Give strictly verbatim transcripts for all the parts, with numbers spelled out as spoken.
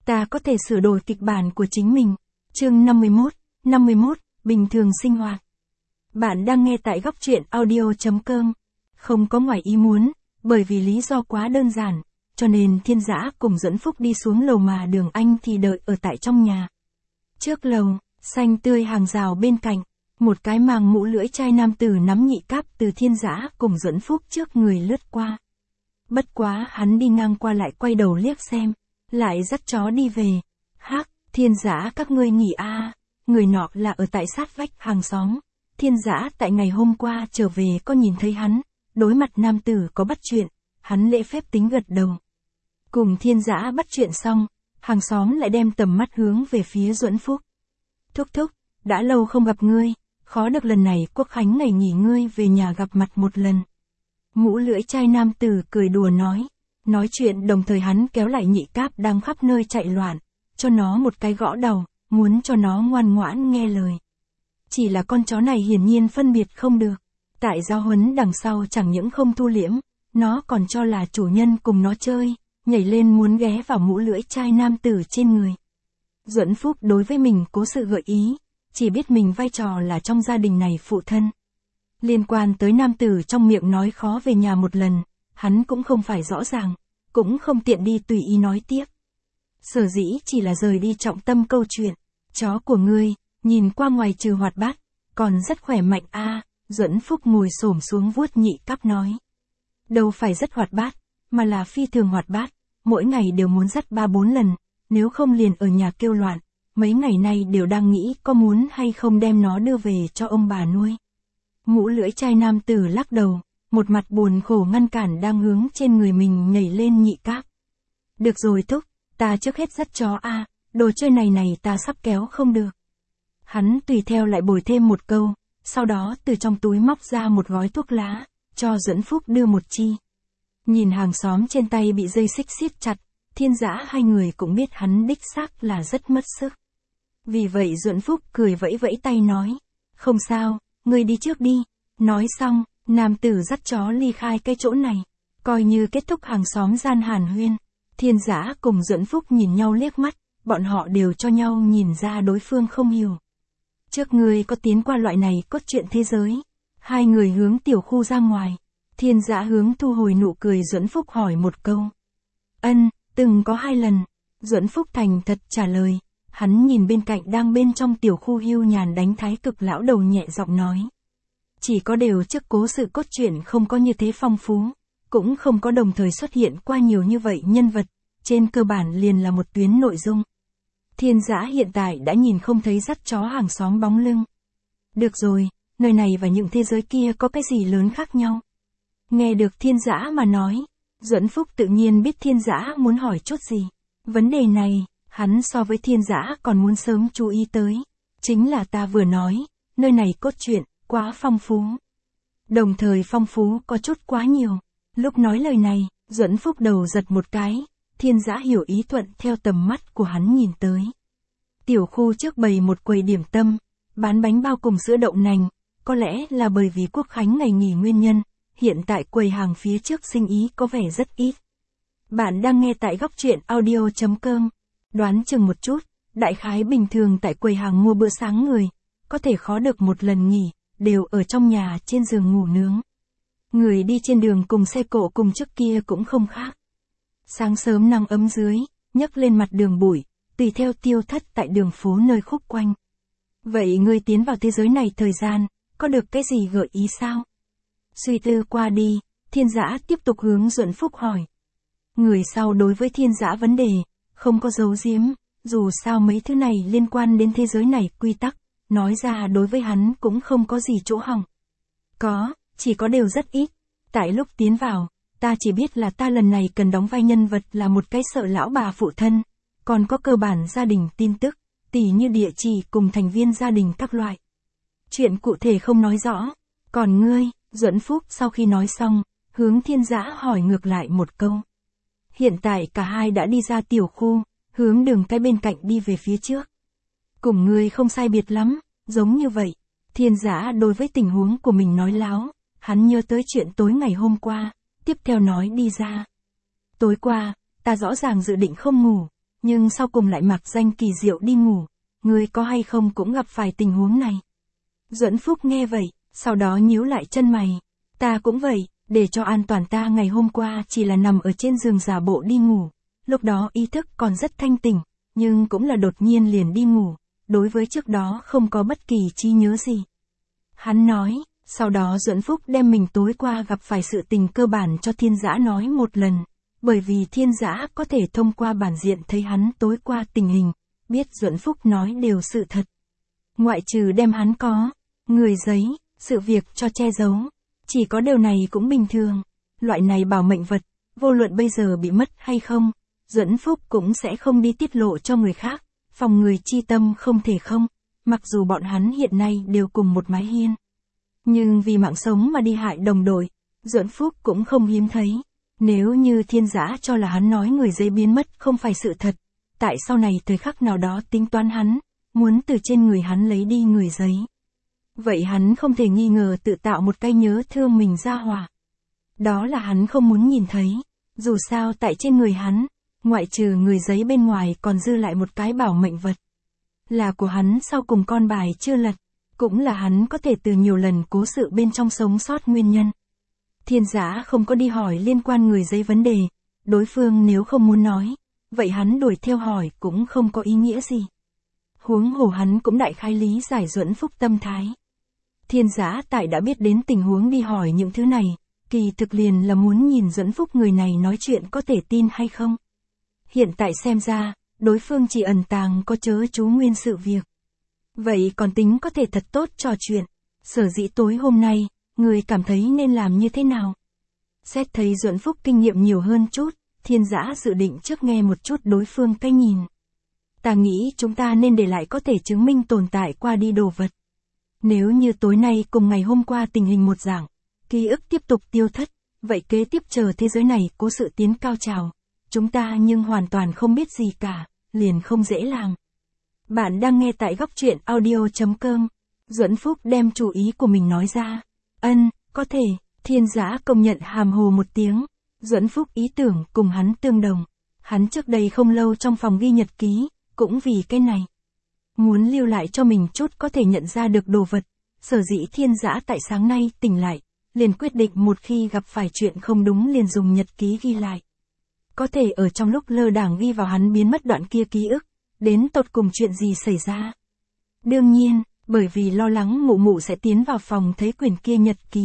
Ta có thể sửa đổi kịch bản của chính mình. Chương năm mươi mốt, năm mươi mốt, bình thường sinh hoạt. Bạn đang nghe tại góc truyện audio chấm com. Không có ngoài ý muốn, bởi vì lý do quá đơn giản, cho nên Thiên Dã cùng Duẫn Phúc đi xuống lầu mà Đường Anh thì đợi ở tại trong nhà. Trước lầu, xanh tươi hàng rào bên cạnh, một cái màng mũ lưỡi chai nam tử nắm nhị cáp từ Thiên Dã cùng Duẫn Phúc trước người lướt qua. Bất quá hắn đi ngang qua lại quay đầu liếc xem, lại dắt chó đi về. Hắc, Thiên Dã các ngươi nghỉ a à. Người nọ là ở tại sát vách hàng xóm. Thiên Dã tại ngày hôm qua trở về có nhìn thấy hắn, đối mặt nam tử có bắt chuyện, hắn lễ phép tính gật đầu. Cùng Thiên Dã bắt chuyện xong, hàng xóm lại đem tầm mắt hướng về phía Duẫn Phúc. Thúc thúc, đã lâu không gặp ngươi, khó được lần này Quốc Khánh ngày nghỉ ngươi về nhà gặp mặt một lần. Mũ lưỡi chai nam tử cười đùa nói. Nói chuyện đồng thời hắn kéo lại nhị cáp đang khắp nơi chạy loạn, cho nó một cái gõ đầu, muốn cho nó ngoan ngoãn nghe lời. Chỉ là con chó này hiển nhiên phân biệt không được. Tại giáo huấn đằng sau chẳng những không thu liễm, nó còn cho là chủ nhân cùng nó chơi, nhảy lên muốn ghé vào mũ lưỡi chai nam tử trên người. Duẫn Phúc đối với mình cố sự gợi ý, chỉ biết mình vai trò là trong gia đình này phụ thân. Liên quan tới nam tử trong miệng nói khó về nhà một lần, hắn cũng không phải rõ ràng, cũng không tiện đi tùy ý nói tiếp. Sở dĩ chỉ là rời đi trọng tâm câu chuyện. Chó của ngươi, nhìn qua ngoài trừ hoạt bát, còn rất khỏe mạnh a à, Duẫn Phúc ngồi xổm xuống vuốt nhị cáp nói. Đâu phải rất hoạt bát, mà là phi thường hoạt bát, mỗi ngày đều muốn dắt ba bốn lần, nếu không liền ở nhà kêu loạn, mấy ngày nay đều đang nghĩ có muốn hay không đem nó đưa về cho ông bà nuôi. Mũ lưỡi chai nam tử lắc đầu, một mặt buồn khổ ngăn cản đang hướng trên người mình nhảy lên nhị cáp. Được rồi thúc, ta trước hết dắt chó a, à, đồ chơi này này ta sắp kéo không được. Hắn tùy theo lại bồi thêm một câu, sau đó từ trong túi móc ra một gói thuốc lá, cho Duẫn Phúc đưa một chi. Nhìn hàng xóm trên tay bị dây xích siết chặt, Thiên Dã hai người cũng biết hắn đích xác là rất mất sức. Vì vậy Duẫn Phúc cười vẫy vẫy tay nói, không sao, ngươi đi trước đi. Nói xong, nam tử dắt chó ly khai cái chỗ này, coi như kết thúc hàng xóm gian hàn huyên. Thiên Dã cùng Duẫn Phúc nhìn nhau liếc mắt, bọn họ đều cho nhau nhìn ra đối phương không hiểu. Trước ngươi có tiến qua loại này cốt truyện thế giới. Hai người hướng tiểu khu ra ngoài. Thiên Dã hướng thu hồi nụ cười Duẫn Phúc hỏi một câu. Ân, từng có hai lần. Duẫn Phúc thành thật trả lời. Hắn nhìn bên cạnh đang bên trong tiểu khu hưu nhàn đánh thái cực lão đầu nhẹ giọng nói. Chỉ có điều trước cố sự cốt truyện không có như thế phong phú, cũng không có đồng thời xuất hiện qua nhiều như vậy nhân vật, trên cơ bản liền là một tuyến nội dung. Thiên Dã hiện tại đã nhìn không thấy dắt chó hàng xóm bóng lưng. Được rồi, nơi này và những thế giới kia có cái gì lớn khác nhau? Nghe được Thiên Dã mà nói, Duẫn Phúc tự nhiên biết Thiên Dã muốn hỏi chút gì. Vấn đề này, hắn so với Thiên Dã còn muốn sớm chú ý tới. Chính là ta vừa nói, nơi này cốt truyện quá phong phú. Đồng thời phong phú có chút quá nhiều. Lúc nói lời này, Duẫn Phúc đầu giật một cái, Thiên Dã hiểu ý thuận theo tầm mắt của hắn nhìn tới. Tiểu khu trước bày một quầy điểm tâm, bán bánh bao cùng sữa đậu nành, có lẽ là bởi vì Quốc Khánh ngày nghỉ nguyên nhân, hiện tại quầy hàng phía trước sinh ý có vẻ rất ít. Bạn đang nghe tại góc truyện audio chấm com. Đoán chừng một chút, đại khái bình thường tại quầy hàng mua bữa sáng người, có thể khó được một lần nghỉ, đều ở trong nhà trên giường ngủ nướng. Người đi trên đường cùng xe cộ cùng trước kia cũng không khác. Sáng sớm nắng ấm dưới, nhấc lên mặt đường bụi, tùy theo tiêu thất tại đường phố nơi khúc quanh. Vậy ngươi tiến vào thế giới này thời gian, có được cái gì gợi ý sao? Suy tư qua đi, Thiên Dã tiếp tục hướng Duẫn Phúc hỏi. Người sau đối với Thiên Dã vấn đề, không có giấu giếm, dù sao mấy thứ này liên quan đến thế giới này quy tắc, nói ra đối với hắn cũng không có gì chỗ hỏng. Có, chỉ có điều rất ít. Tại lúc tiến vào, ta chỉ biết là ta lần này cần đóng vai nhân vật là một cái sợ lão bà phụ thân, còn có cơ bản gia đình tin tức, tỉ như địa chỉ cùng thành viên gia đình các loại. Chuyện cụ thể không nói rõ. Còn ngươi, Duẫn Phúc sau khi nói xong, hướng Thiên Dã hỏi ngược lại một câu. Hiện tại cả hai đã đi ra tiểu khu, hướng đường cái bên cạnh đi về phía trước. Cùng ngươi không sai biệt lắm, giống như vậy. Thiên Dã đối với tình huống của mình nói láo, hắn nhớ tới chuyện tối ngày hôm qua, tiếp theo nói đi ra. Tối qua, ta rõ ràng dự định không ngủ, nhưng sau cùng lại mặc danh kỳ diệu đi ngủ. Ngươi có hay không cũng gặp phải tình huống này. Duẫn Phúc nghe vậy, sau đó nhíu lại chân mày. Ta cũng vậy, để cho an toàn ta ngày hôm qua chỉ là nằm ở trên giường giả bộ đi ngủ. Lúc đó ý thức còn rất thanh tỉnh, nhưng cũng là đột nhiên liền đi ngủ. Đối với trước đó không có bất kỳ trí nhớ gì. Hắn nói, sau đó Duẫn Phúc đem mình tối qua gặp phải sự tình cơ bản cho Thiên Dã nói một lần. Bởi vì Thiên Dã có thể thông qua bản diện thấy hắn tối qua tình hình, biết Duẫn Phúc nói đều sự thật. Ngoại trừ đem hắn có, người giấy, sự việc cho che giấu. Chỉ có điều này cũng bình thường. Loại này bảo mệnh vật, vô luận bây giờ bị mất hay không, Duẫn Phúc cũng sẽ không đi tiết lộ cho người khác. Phòng người chi tâm không thể không, mặc dù bọn hắn hiện nay đều cùng một mái hiên. Nhưng vì mạng sống mà đi hại đồng đội, Duẫn Phúc cũng không hiếm thấy. Nếu như Thiên Dã cho là hắn nói người giấy biến mất không phải sự thật, tại sau này thời khắc nào đó tính toán hắn, muốn từ trên người hắn lấy đi người giấy. Vậy hắn không thể nghi ngờ tự tạo một cái nhớ thương mình ra hỏa. Đó là hắn không muốn nhìn thấy, dù sao tại trên người hắn, ngoại trừ người giấy bên ngoài còn dư lại một cái bảo mệnh vật. Là của hắn sau cùng con bài chưa lật, cũng là hắn có thể từ nhiều lần cố sự bên trong sống sót nguyên nhân. Thiên Dã không có đi hỏi liên quan người giấy vấn đề, đối phương nếu không muốn nói, vậy hắn đuổi theo hỏi cũng không có ý nghĩa gì. Huống hồ hắn cũng đại khái lý giải Duẫn Phúc tâm thái. Thiên Dã tại đã biết đến tình huống đi hỏi những thứ này, kỳ thực liền là muốn nhìn Duẫn Phúc người này nói chuyện có thể tin hay không. Hiện tại xem ra, đối phương chỉ ẩn tàng có chớ chú nguyên sự việc. Vậy còn tính có thể thật tốt trò chuyện. Sở dĩ tối hôm nay, người cảm thấy nên làm như thế nào? Xét thấy Duẫn Phúc kinh nghiệm nhiều hơn chút, Thiên Dã dự định trước nghe một chút đối phương cái nhìn. Ta nghĩ chúng ta nên để lại có thể chứng minh tồn tại qua đi đồ vật. Nếu như tối nay cùng ngày hôm qua tình hình một dạng, ký ức tiếp tục tiêu thất, vậy kế tiếp chờ thế giới này có sự tiến cao trào. Chúng ta nhưng hoàn toàn không biết gì cả, liền không dễ làm. Bạn đang nghe tại góc truyện audio chấm com. Duẫn Phúc đem chủ ý của mình nói ra. Ân, có thể, Thiên Dã công nhận hàm hồ một tiếng. Duẫn Phúc ý tưởng cùng hắn tương đồng. Hắn trước đây không lâu trong phòng ghi nhật ký, cũng vì cái này. Muốn lưu lại cho mình chút có thể nhận ra được đồ vật. Sở dĩ Thiên Dã tại sáng nay tỉnh lại, liền quyết định một khi gặp phải chuyện không đúng liền dùng nhật ký ghi lại. Có thể ở trong lúc lơ đảng ghi vào hắn biến mất đoạn kia ký ức, đến tột cùng chuyện gì xảy ra. Đương nhiên, bởi vì lo lắng mụ mụ sẽ tiến vào phòng thấy quyển kia nhật ký.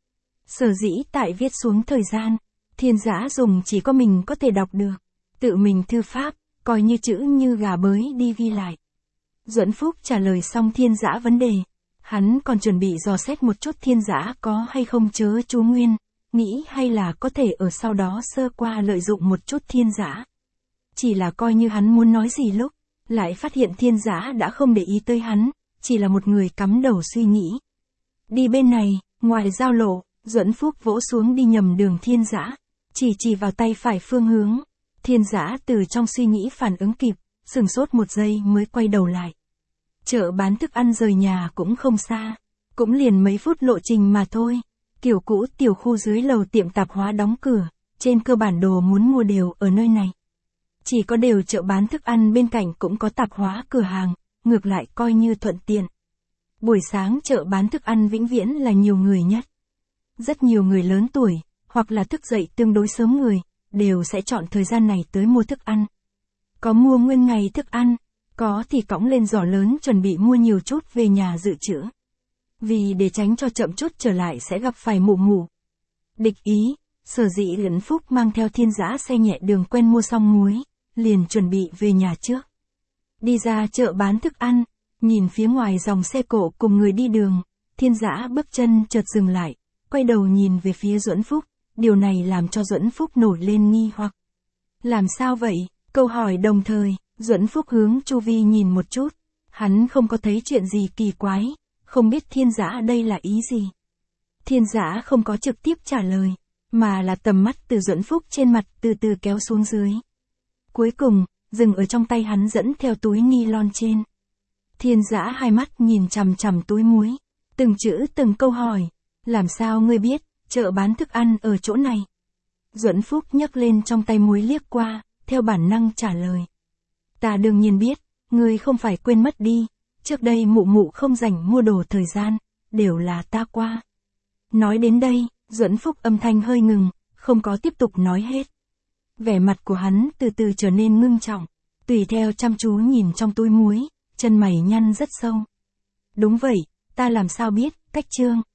Sở dĩ tại viết xuống thời gian, Thiên Dã dùng chỉ có mình có thể đọc được. Tự mình thư pháp, coi như chữ như gà bới đi ghi lại. Duẫn Phúc trả lời xong Thiên Dã vấn đề. Hắn còn chuẩn bị dò xét một chút Thiên Dã có hay không chớ chú nguyên, nghĩ hay là có thể ở sau đó sơ qua lợi dụng một chút Thiên Dã. Chỉ là coi như hắn muốn nói gì lúc, lại phát hiện Thiên Dã đã không để ý tới hắn, chỉ là một người cắm đầu suy nghĩ. Đi bên này, ngoài giao lộ, Duẫn Phúc vỗ xuống đi nhầm đường Thiên Dã, chỉ chỉ vào tay phải phương hướng. Thiên Dã từ trong suy nghĩ phản ứng kịp, sửng sốt một giây mới quay đầu lại. Chợ bán thức ăn rời nhà cũng không xa, cũng liền mấy phút lộ trình mà thôi. Kiểu cũ tiểu khu dưới lầu tiệm tạp hóa đóng cửa, trên cơ bản đồ muốn mua đều ở nơi này. Chỉ có đều chợ bán thức ăn bên cạnh cũng có tạp hóa cửa hàng, ngược lại coi như thuận tiện. Buổi sáng chợ bán thức ăn vĩnh viễn là nhiều người nhất. Rất nhiều người lớn tuổi, hoặc là thức dậy tương đối sớm người, đều sẽ chọn thời gian này tới mua thức ăn. Có mua nguyên ngày thức ăn, có thì cõng lên giỏ lớn chuẩn bị mua nhiều chút về nhà dự trữ. Vì để tránh cho chậm chút trở lại sẽ gặp phải mụ mụ. Địch ý, sở dĩ Duẫn Phúc mang theo Thiên Dã xe nhẹ đường quen mua xong muối, liền chuẩn bị về nhà trước. Đi ra chợ bán thức ăn, nhìn phía ngoài dòng xe cộ cùng người đi đường, Thiên Dã bước chân chợt dừng lại, quay đầu nhìn về phía Duẫn Phúc, điều này làm cho Duẫn Phúc nổi lên nghi hoặc. Làm sao vậy? Câu hỏi đồng thời, Duẫn Phúc hướng chu vi nhìn một chút, hắn không có thấy chuyện gì kỳ quái, không biết Thiên Dã đây là ý gì. Thiên Dã không có trực tiếp trả lời, mà là tầm mắt từ Duẫn Phúc trên mặt từ từ kéo xuống dưới. Cuối cùng, dừng ở trong tay hắn dẫn theo túi ni lon trên. Thiên Dã hai mắt nhìn chằm chằm túi muối, từng chữ từng câu hỏi, làm sao ngươi biết, chợ bán thức ăn ở chỗ này? Duẫn Phúc nhấc lên trong tay muối liếc qua, theo bản năng trả lời. Ta đương nhiên biết, ngươi không phải quên mất đi, trước đây mụ mụ không rảnh mua đồ thời gian, đều là ta qua. Nói đến đây, Duẫn Phúc âm thanh hơi ngừng, không có tiếp tục nói hết. Vẻ mặt của hắn từ từ trở nên ngưng trọng, tùy theo chăm chú nhìn trong túi muối, chân mày nhăn rất sâu. Đúng vậy, ta làm sao biết, Cách Trương,